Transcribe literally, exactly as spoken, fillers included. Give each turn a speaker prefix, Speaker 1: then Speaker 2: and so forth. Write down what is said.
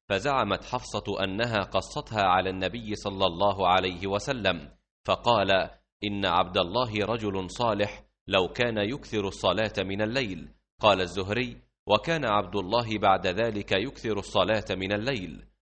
Speaker 1: فزعمت حفصة أنها قصتها على النبي صلى الله عليه وسلم، فقال: إن عبد الله رجل صالح لو كان يكثر الصلاة من الليل. قال الزهري: وكان عبد الله بعد ذلك يكثر الصلاة من الليل.